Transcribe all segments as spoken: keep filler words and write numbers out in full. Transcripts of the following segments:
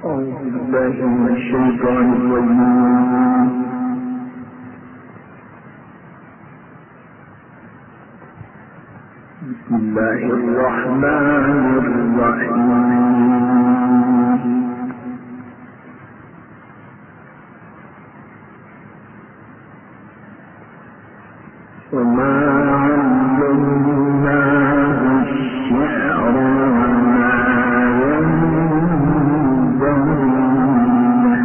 أعوذ بالله من الشيطان الرجيم. بسم الله الرحمن الرحيم. وما علمناه الشعر وما ينبغي له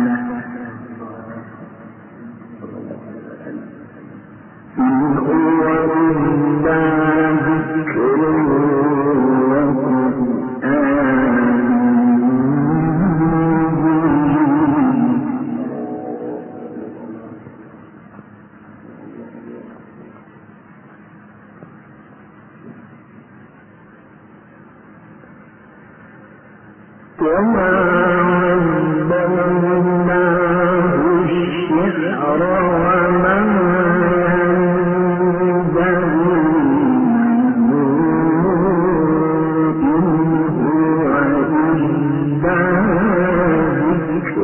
إن هو إلا ذكر وما علمناه الشعر وما ينبغي له إن هو إلا ذكر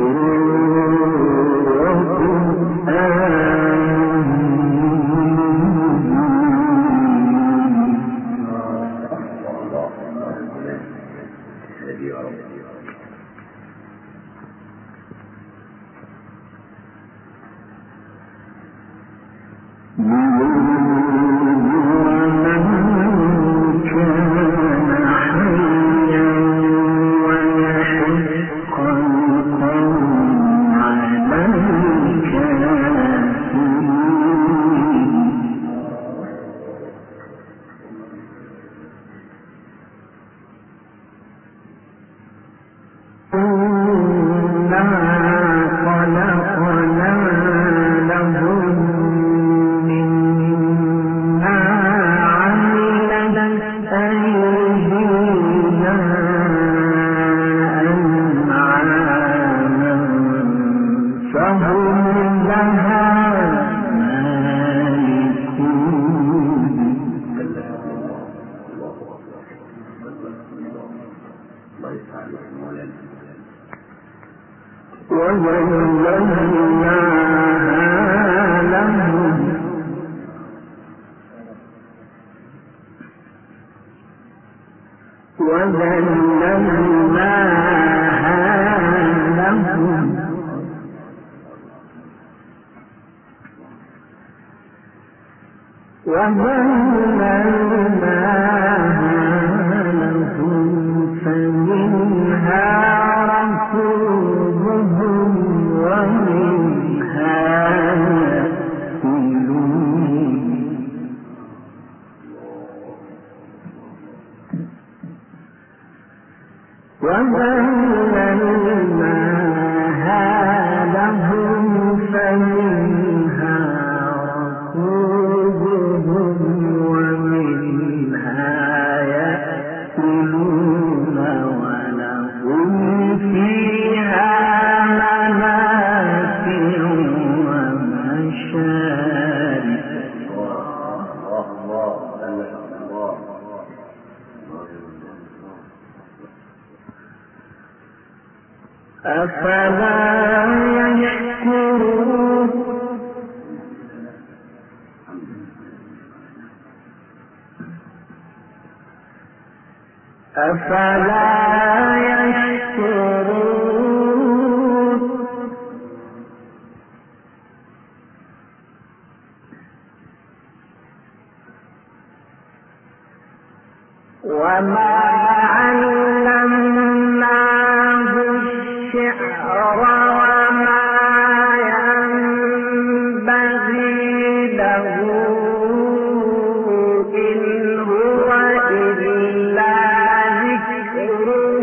إن هو إلا ذكر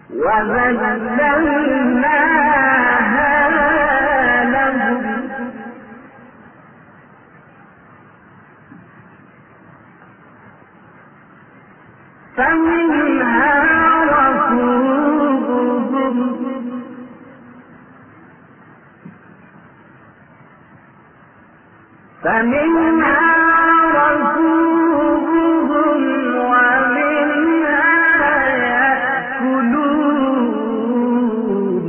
وذللناها لهم فمنها ركوبهم فمنها ركوبهم ومنها يأكلون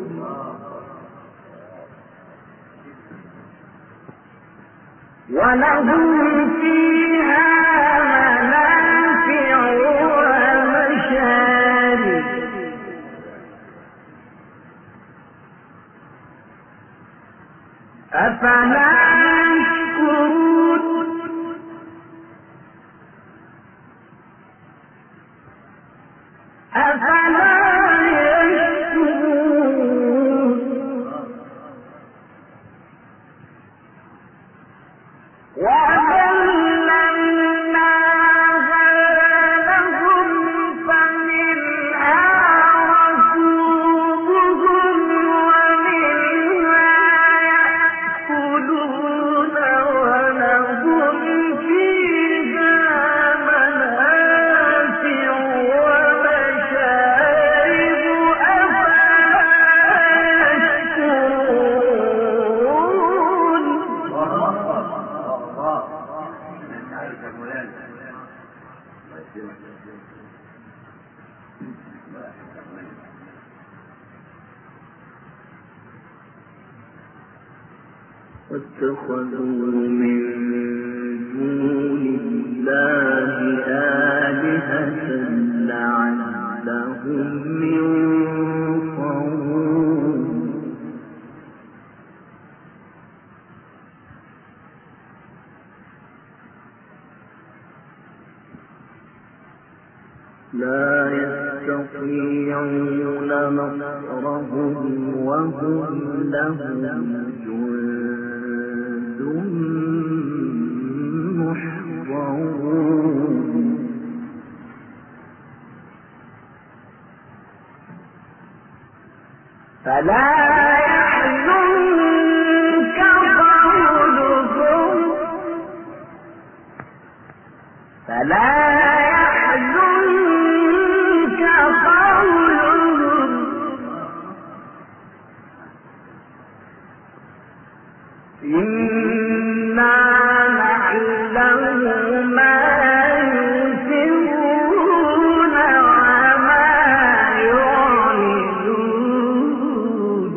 ولهم فيها منافع ومشارب أفلا يشكرون أفلا يشكرون وَذَلَّلْنَاهَا لَهُمْ فَمِنْهَا رَكُوبُهُمْ وَمِنْهَا يَأْكُلُونَ وَلَهُمْ فِيهَا مَنَافِعُ وَمَشَارِبُ واتخذوا من دون الله آلهة لعلهم ينصرون لا يستطيعون نصرهم وهم لهم جند محضرون فلا يحزنك قولهم فلا يحزنك قولهم إنا نعلم ما يسرون وما يعلنون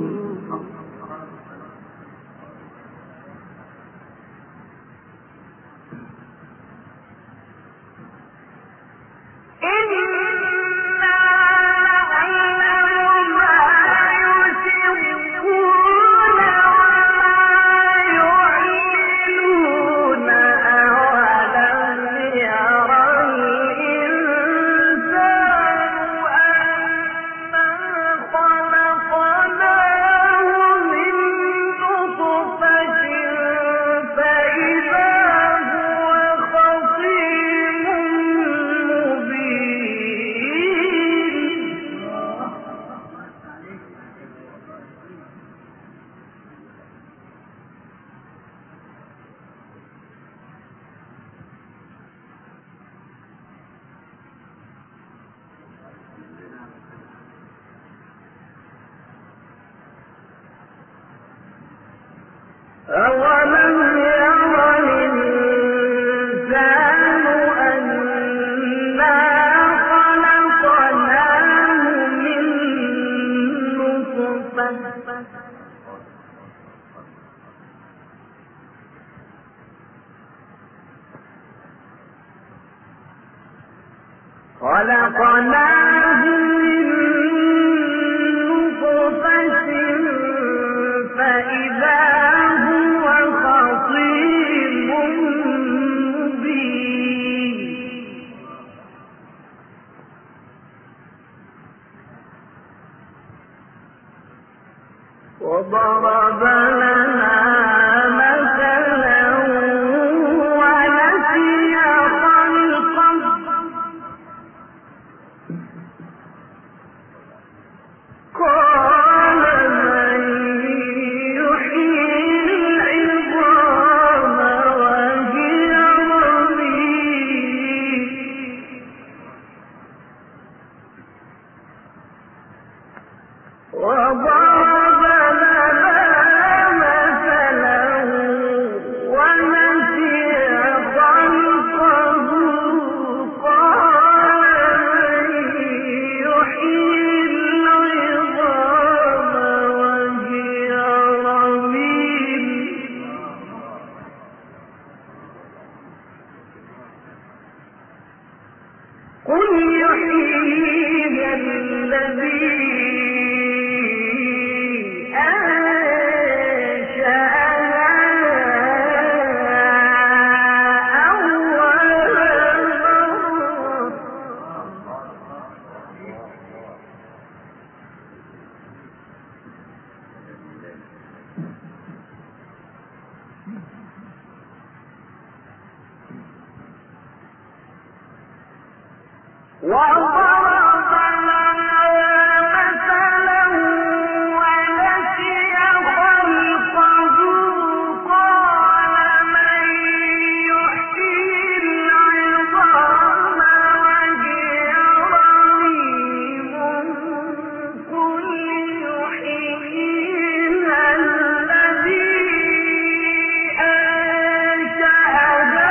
أولم ير الإنسان أنا خلقناه من نطفة خلقناه من نطفة فإذا هو خصيم مبين وضرب لنا مثلا ونسي خلقه قل يحييها الذي وضرب لنا مثلا ونسي خلقه قال من يحيي العظام وهي رميم قل يحييها الذي أنشأها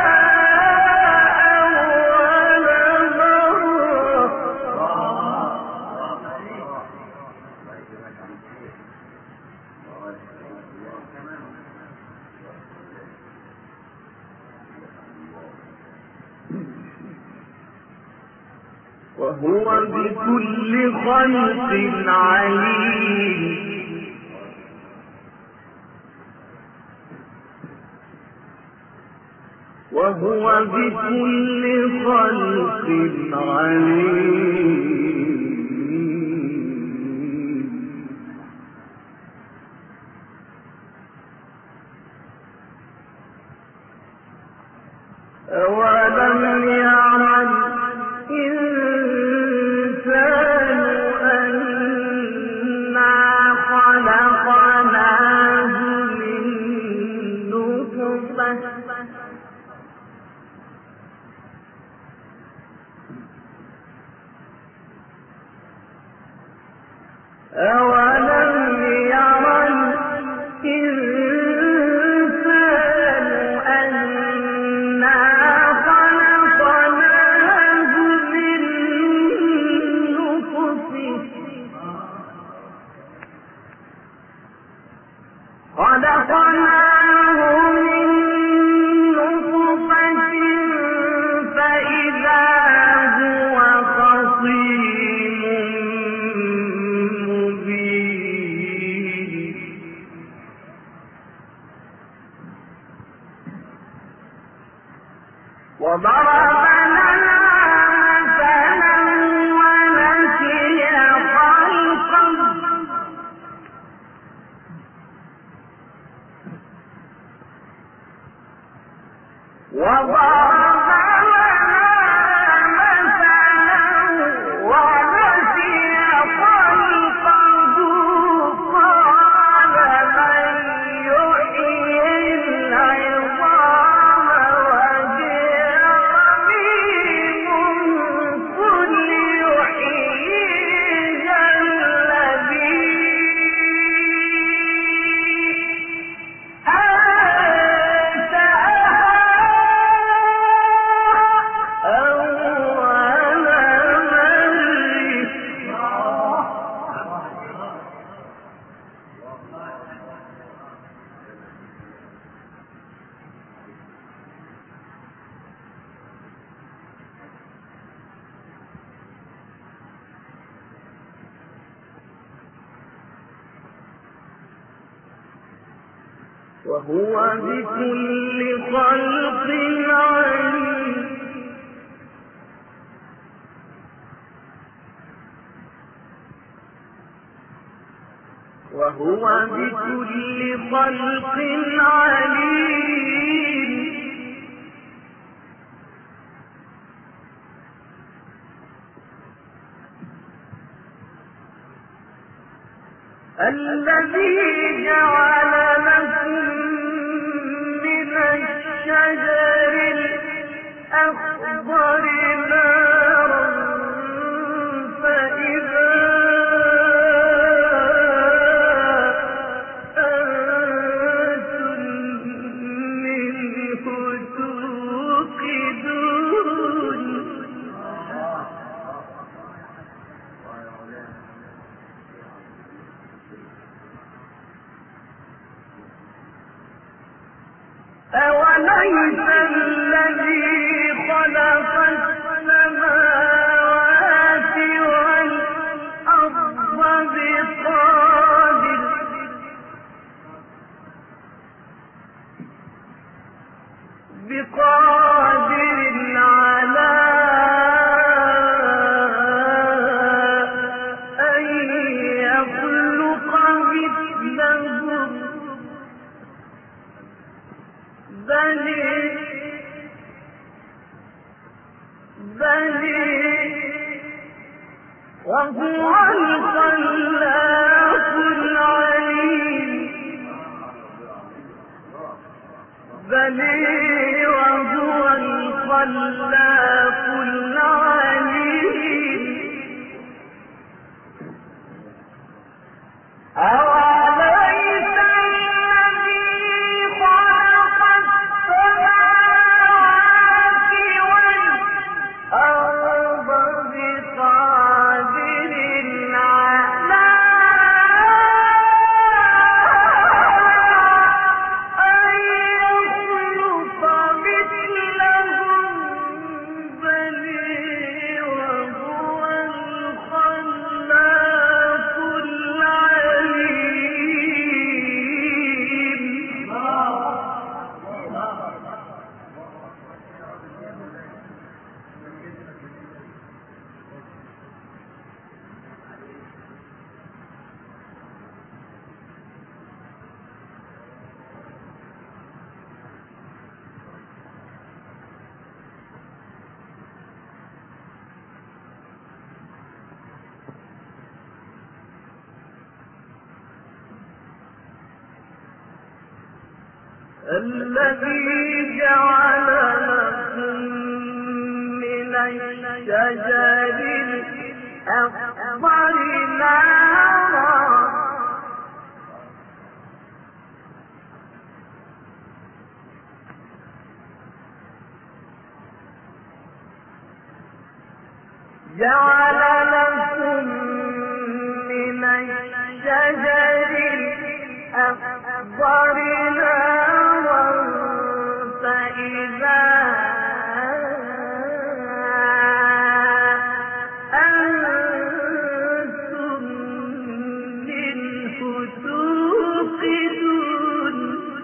وهو بكل خلق عليم وهو بكل خلق عليم أولم يرى الإنسان أنا خلقناه من نطفة أولم يرى الإنسان أنا خلقناه من نطفة خلقناه من نطفة فإذا هو خصيم مبين وضرب لنا مثلا ونسي خلقه وضرب لنا مثلا ونسي خلقه قال من يحيي العظام وهي رميم قل يحييها الذي وهو بكل خلق عليم وهو بكل خلق عليم الذي جعل لكم من الشجر الأخضر نارا فإذا أنتم منه توقدون أوليس الذي خلق وهو الخلاق العليم بل وهو الخلاق العليم أوليس الذي خلق السماوات والأرض بقادر على أن يخلق مثلهم بل وهو الخلاق العليم الذي جعل لكم من الشجر الأخضر نارا جعل لكم من الشجر الأخضر نارا فإذا أنتم منه توقدون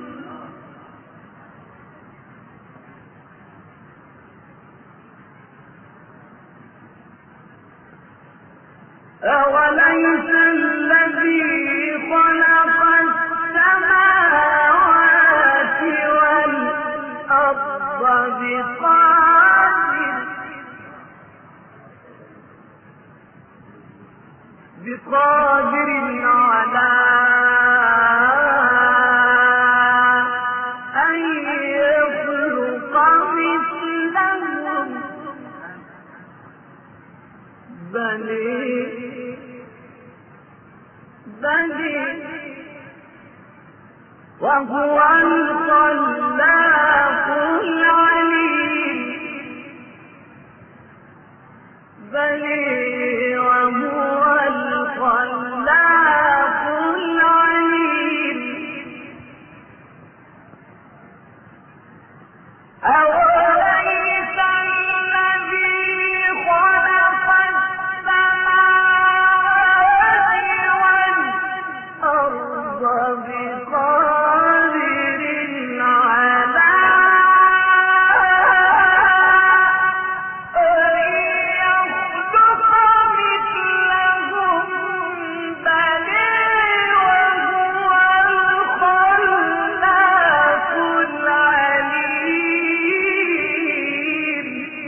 أوليس الذي خلق السماوات والأرض بقادر بقادر على أن يخلق مثلهم بل بل وهو الخلاق العليم بل وهو الخلاق العليم أوليس الذي خلق السماوات والأرض بقادر على أن يخلق مثلهم بل وهو الخلاق العليم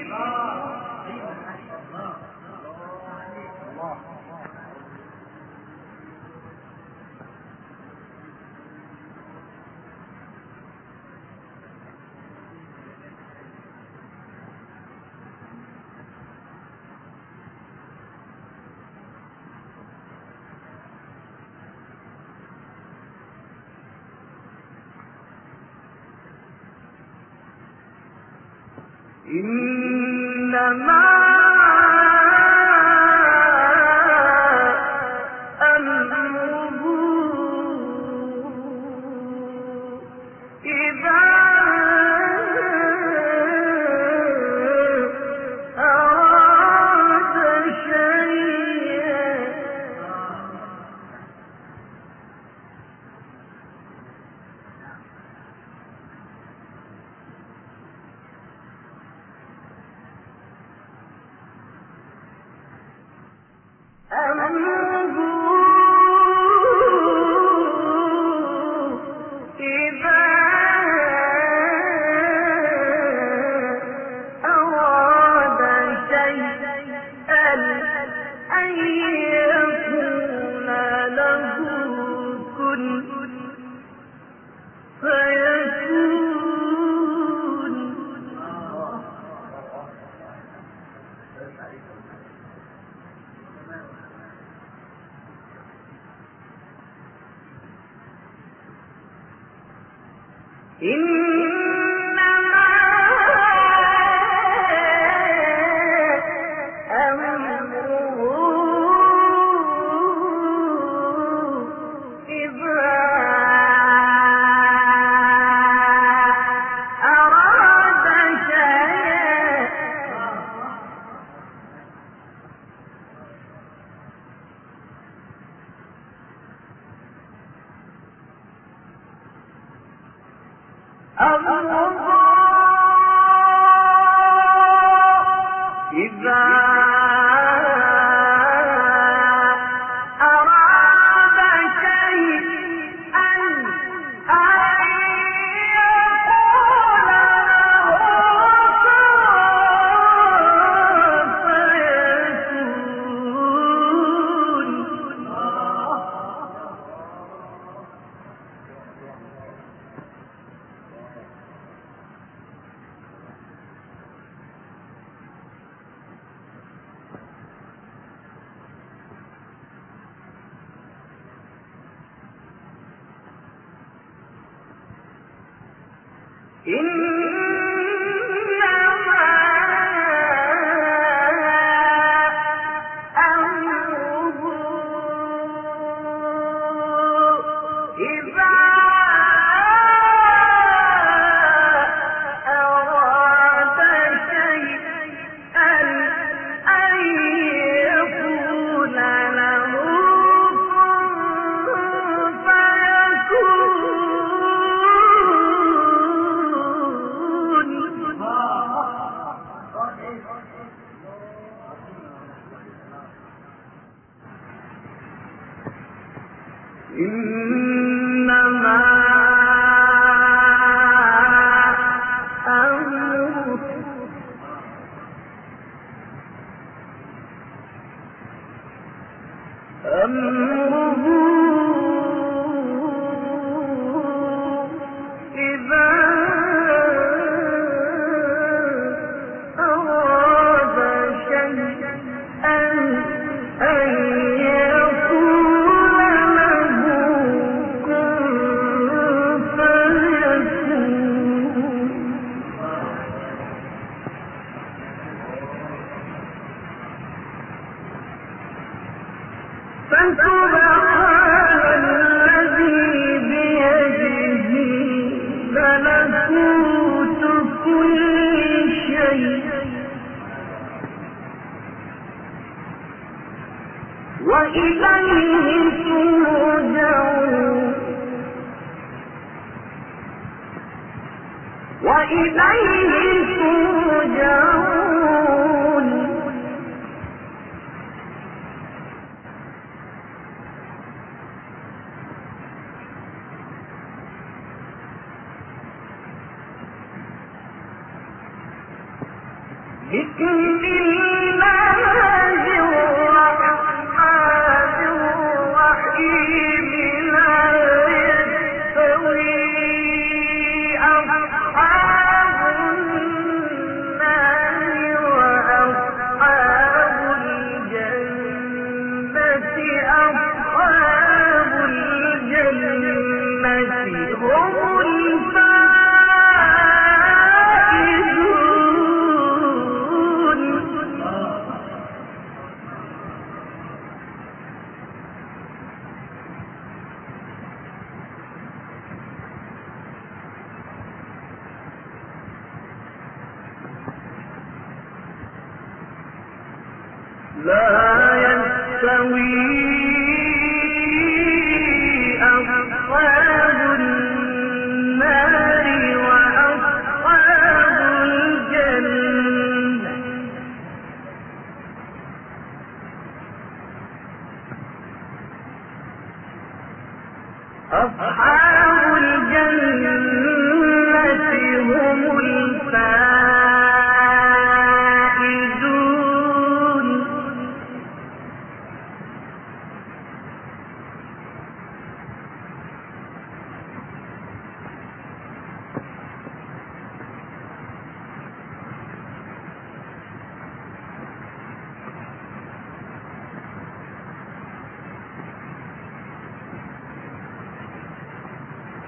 إنما أمره إذا أراد شيئا أمره إذا أراد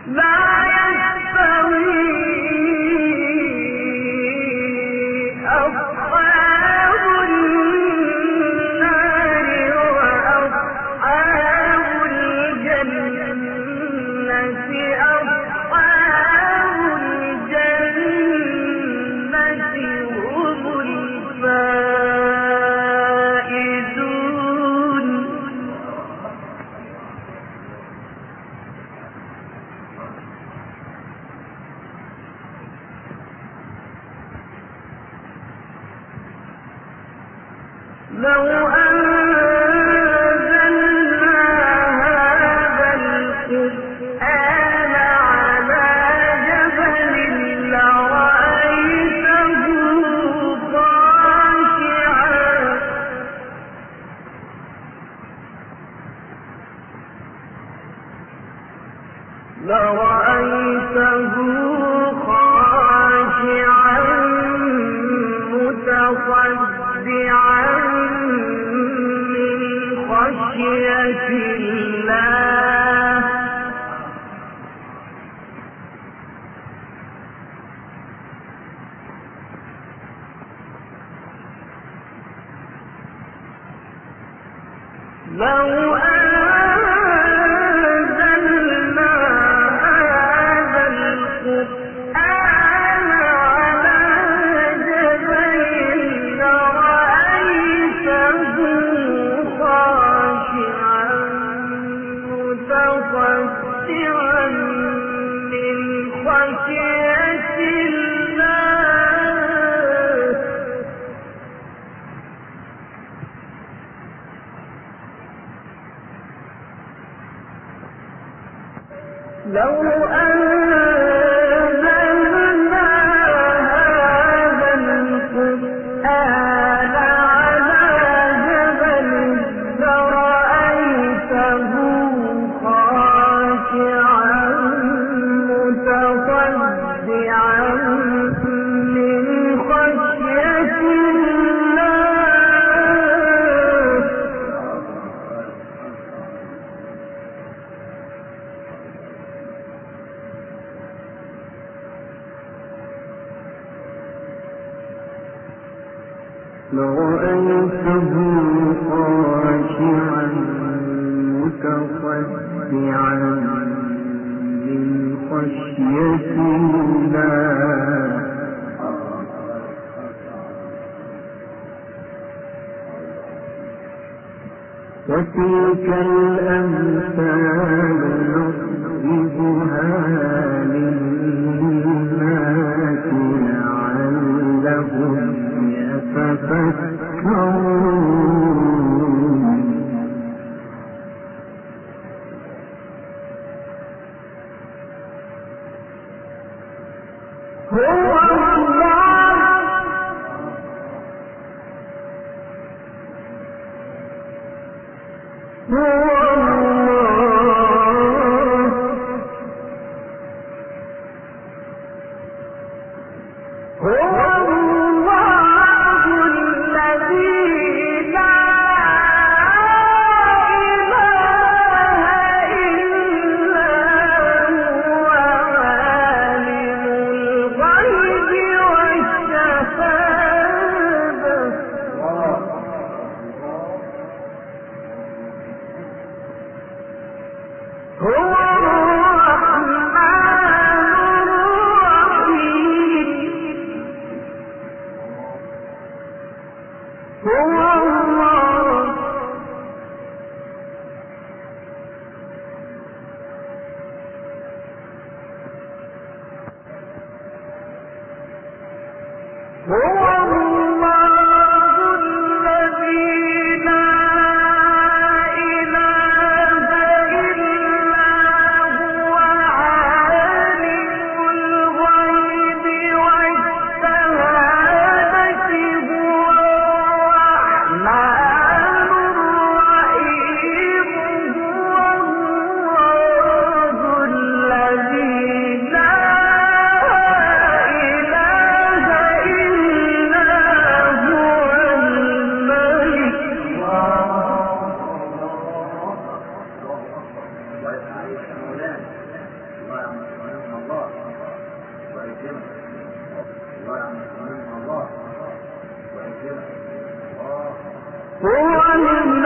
لرأيته خاشعا متصدعا من خشية الله لو أنزلنا هذا القرآن على جبل لرأيته خاشعا متصدعا من خشية الله لو أنزلنا هذا القرآن على جبل لرأيته خاشعا متصدعا من خشية الله لرأيته خاشعا متصدعا من خشية الله وتلك الأمثال نضربها للناس لعلهم يتفكرون هو الله هو الله هو الله الذي لا إله إلا هو عالم الغيب والشهادة هو الرحمن الرحيم هو الله هو الله الذي لا إله إلا هو عالم الغيب والشهادة هو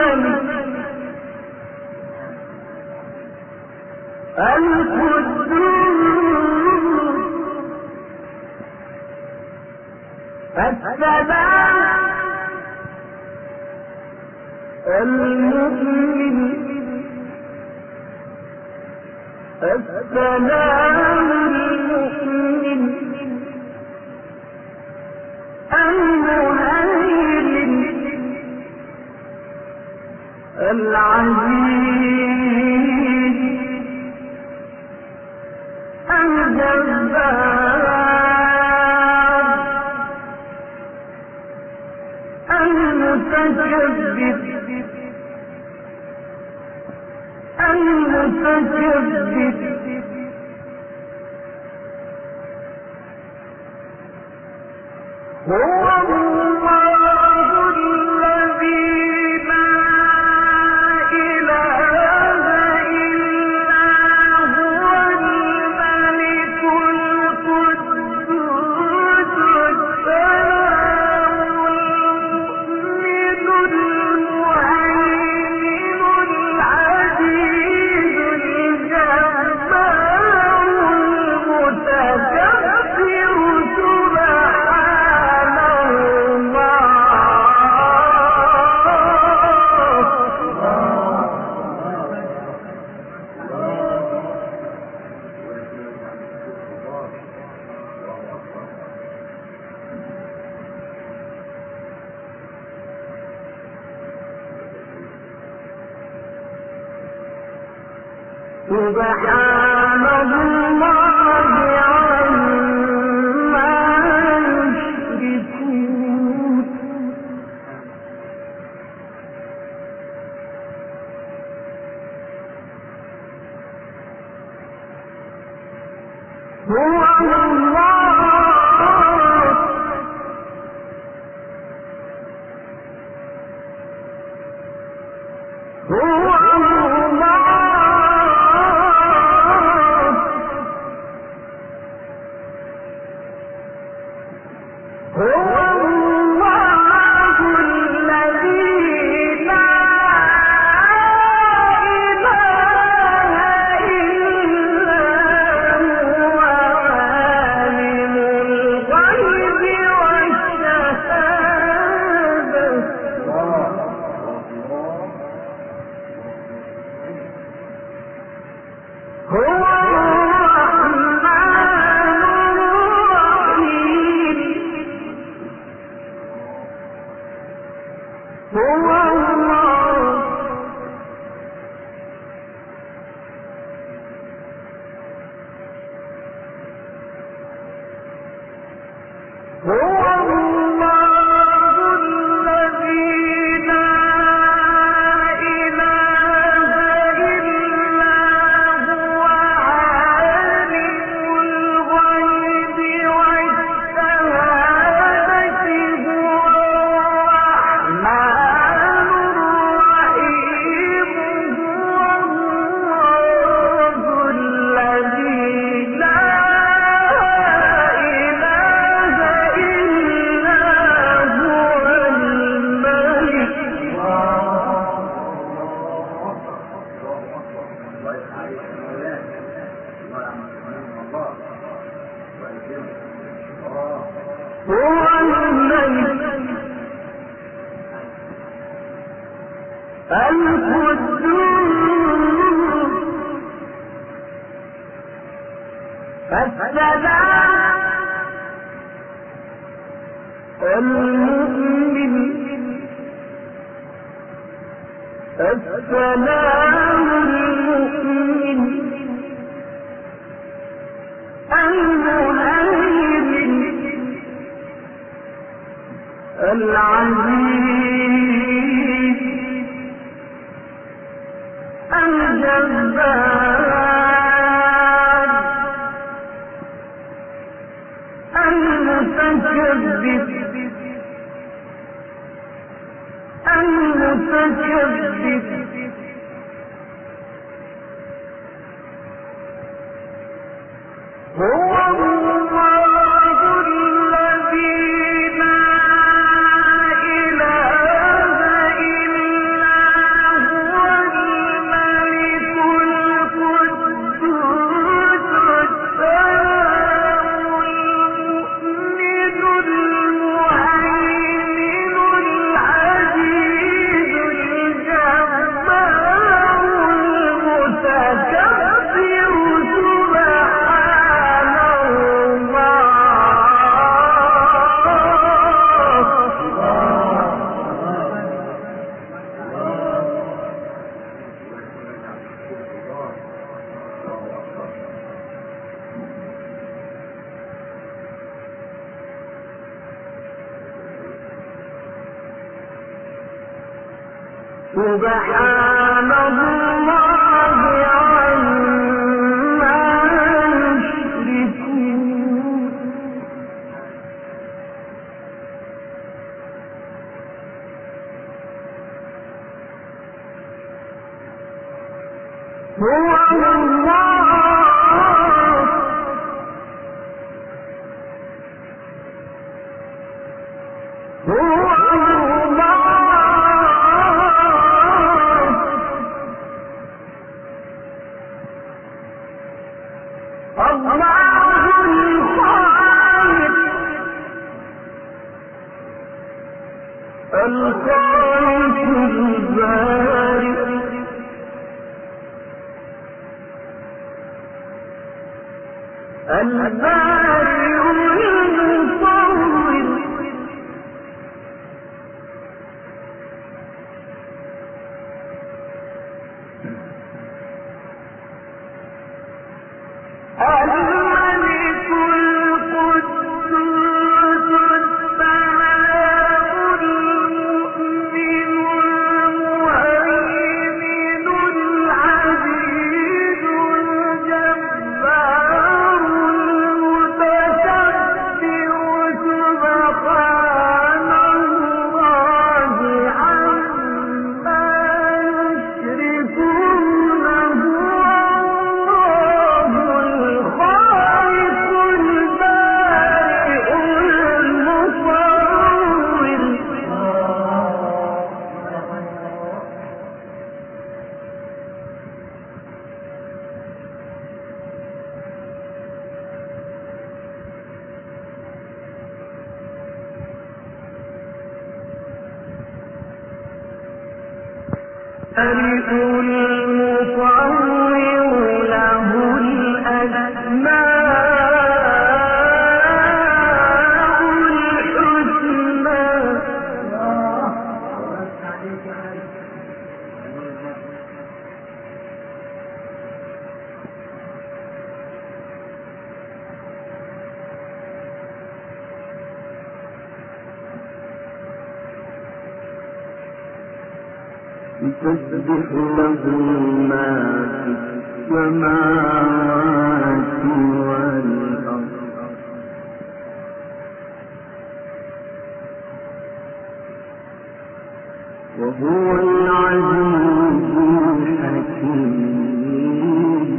سبحان الله عما يشركون. هو الله هو سبحان الله عما يشركون هو الله هو الخالق البارئ البارئ المصور الملك القدوس السلام المؤمن المهيمن العزيز الجبار المتكبر سبحان الله عما يشركون هو الله الخالق البارئ المصور البارئ المصور له الأسماء الحسنى يسبح له ما في السماوات والأرض وهو العزيز الحكيم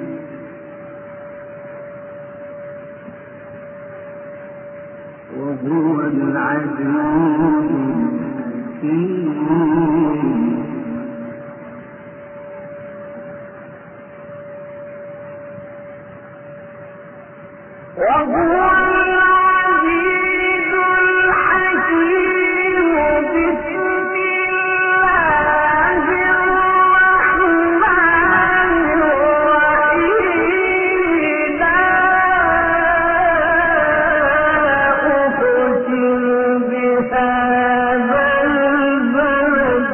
وهو العزيز الحكيم وهو العزيز الحكيم بسم الله الرحمن الرحيم لا أقسم بهذا البلد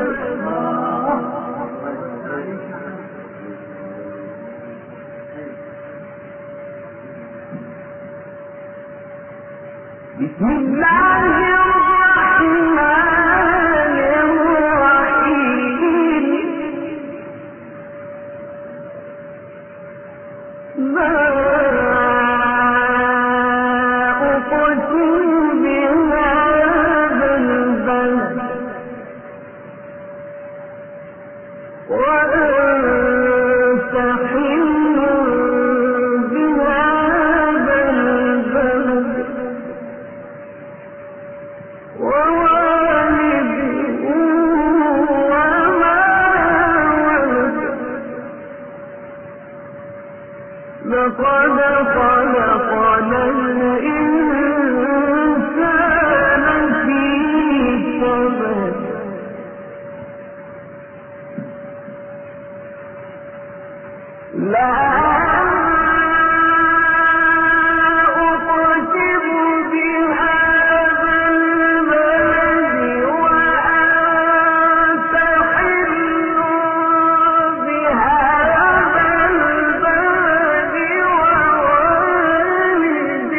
بسم الله الرحمن الرحيم لا أقسم بهذا البلد وأنت حل بهذا البلد ووالد وما ولد لقد خلقنا الإنسان في كبد لا أقسم بهذا البلد وأنت حل بهذا البلد ووالد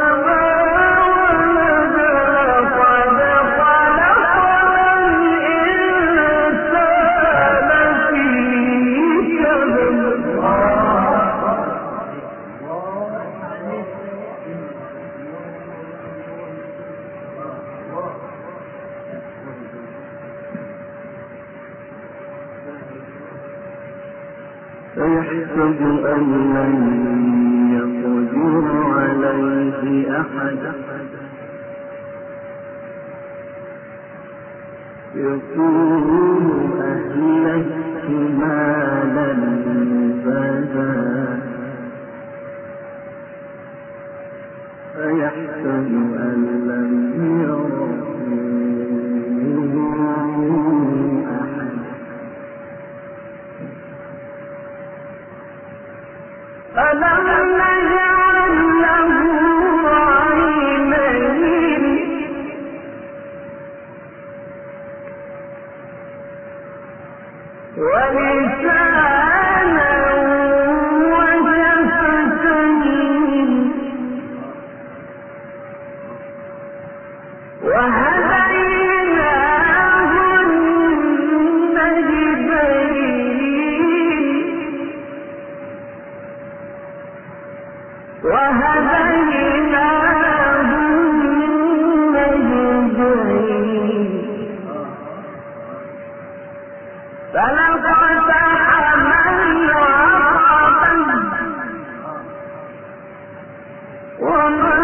وما ولد لقد خلقنا أيحسب أن لن يقدر عليه أحد يقول أهلكت مالا لبدا أيحسب أن لم يره أحد ألم نجعل له عينين ولسانا وشفتين وهديناه النجدين وهديناه النجدين فلقتحم العقبة وما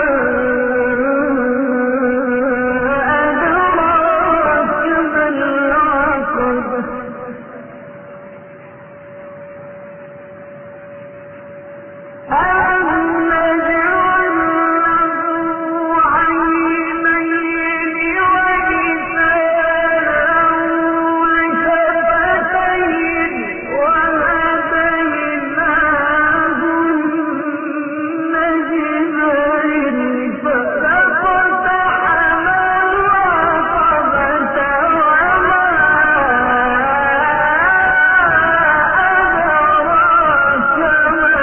أدراك ما العقبة ألم نجعل له عينين ولسانا وشفتين وهديناه النجدين فلقتحم العقبة وما أدراك ما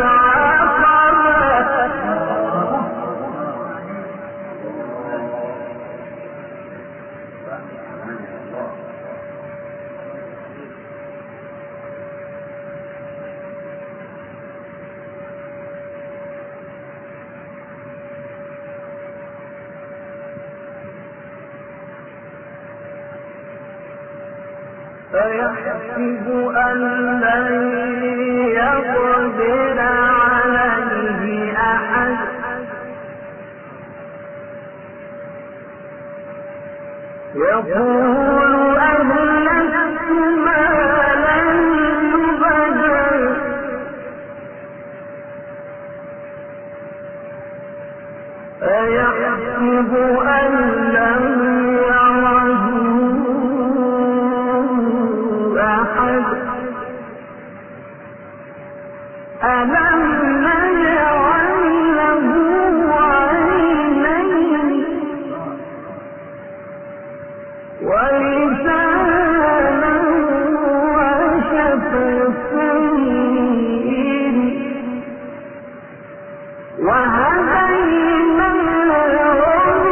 فيحسب أن لن يقدر عليه أحد يقول أهلكت مالا لبدا أيحسب أن لم يره أحد ألم نجعل له عينين ولسانا وشفتين وهديناه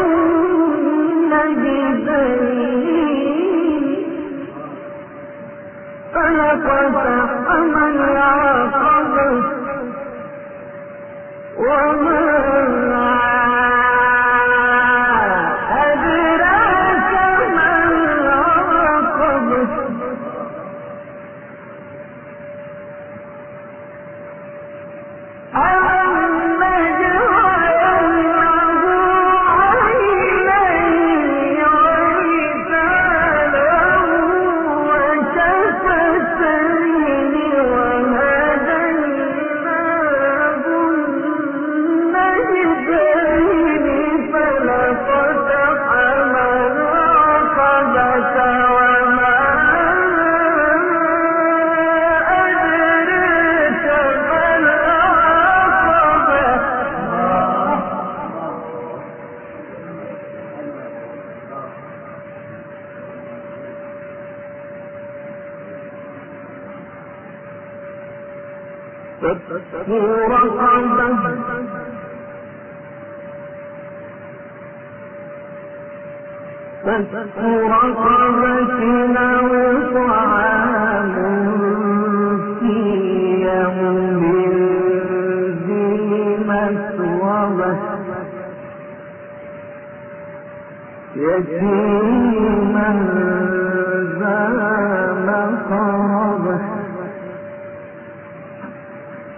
النجدين فلقتحم العقبة وما أدراك ما العقبة ألم نجعل له عينين ولسانا وشفتين وهديناه النجدين فلقتحم العقبة وما أدراك ما العقبة فك رقبة فك رقبة أو طعام في يوم ذي مسغبة يتيما ذا مقربة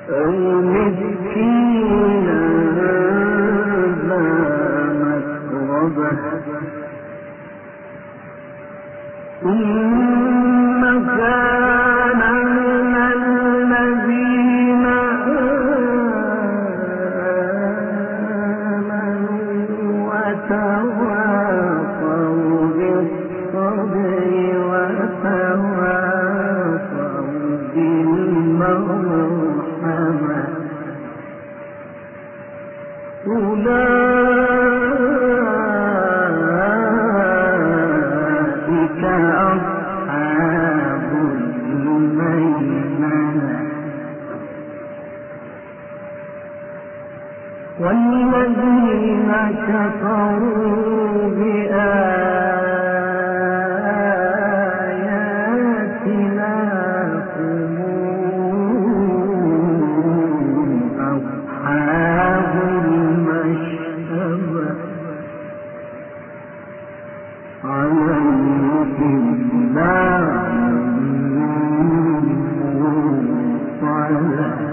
والذين كفروا بآياتنا هم أصحاب المشأمة عليهم نار مؤصدة.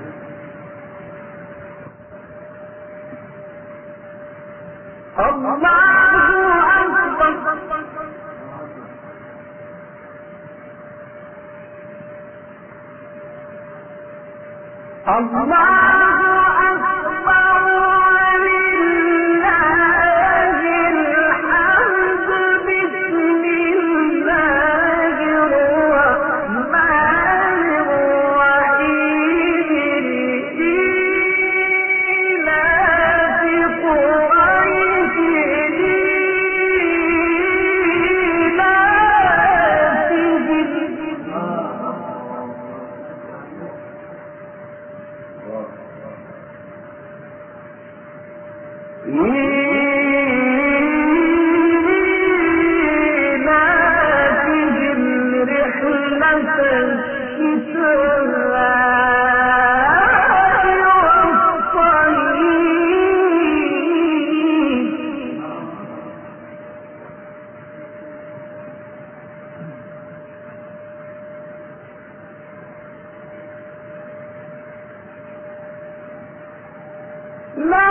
الله أكبر ولله الحمد. بسم الله الرحمن الرحيم. لإيلاف قريش إيلافهم رحلة الشتاء والصيف. لا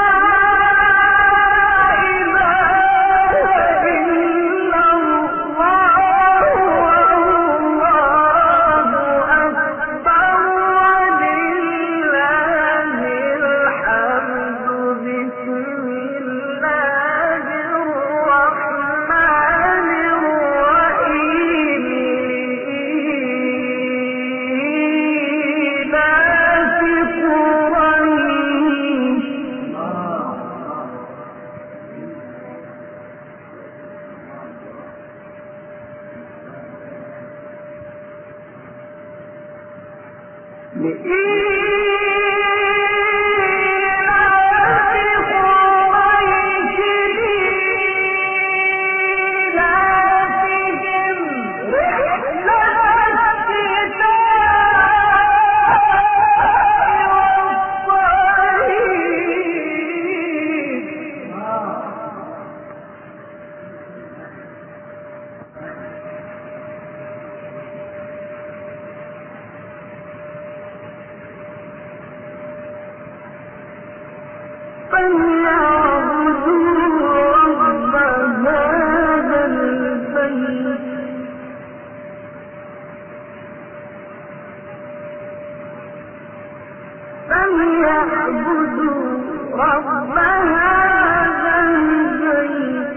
فليعبدوا رب هذا البيت.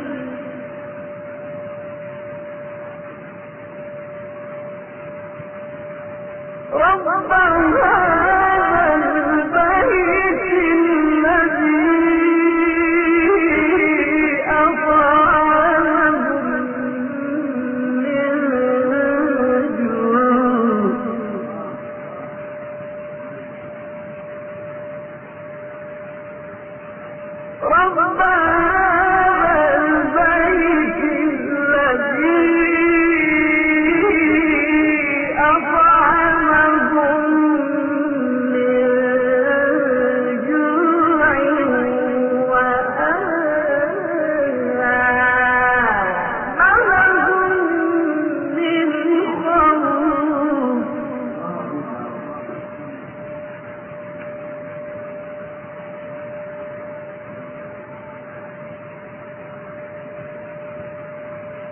رب هذا البيت الذي أطعمهم من جوع. رب هذا البيت الذي أطعمهم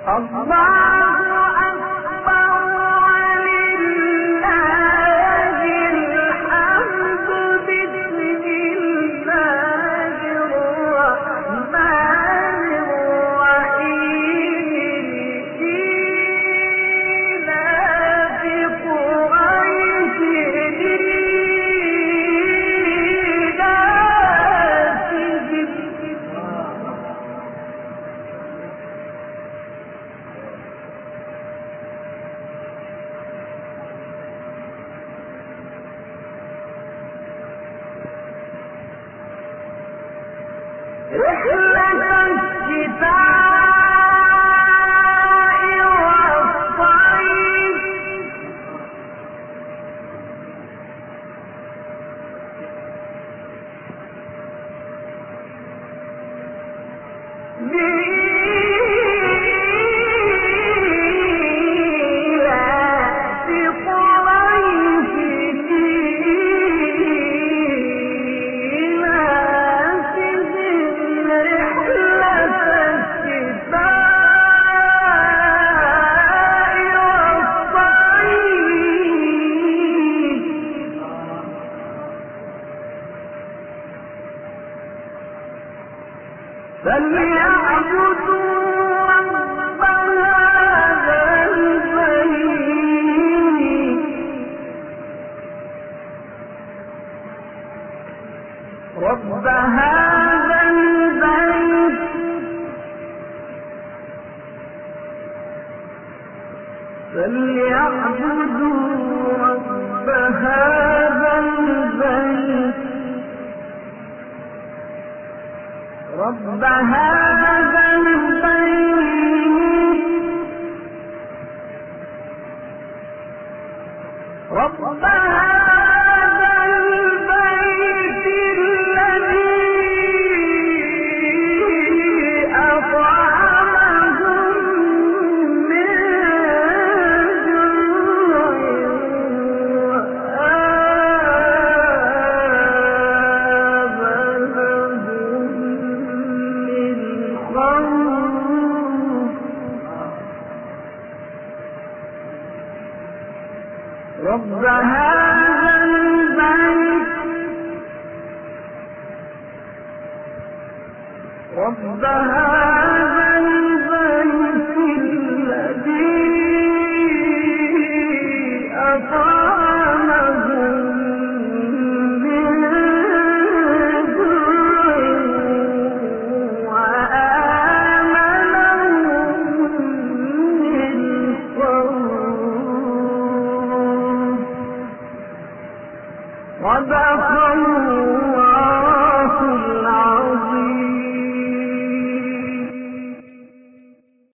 رب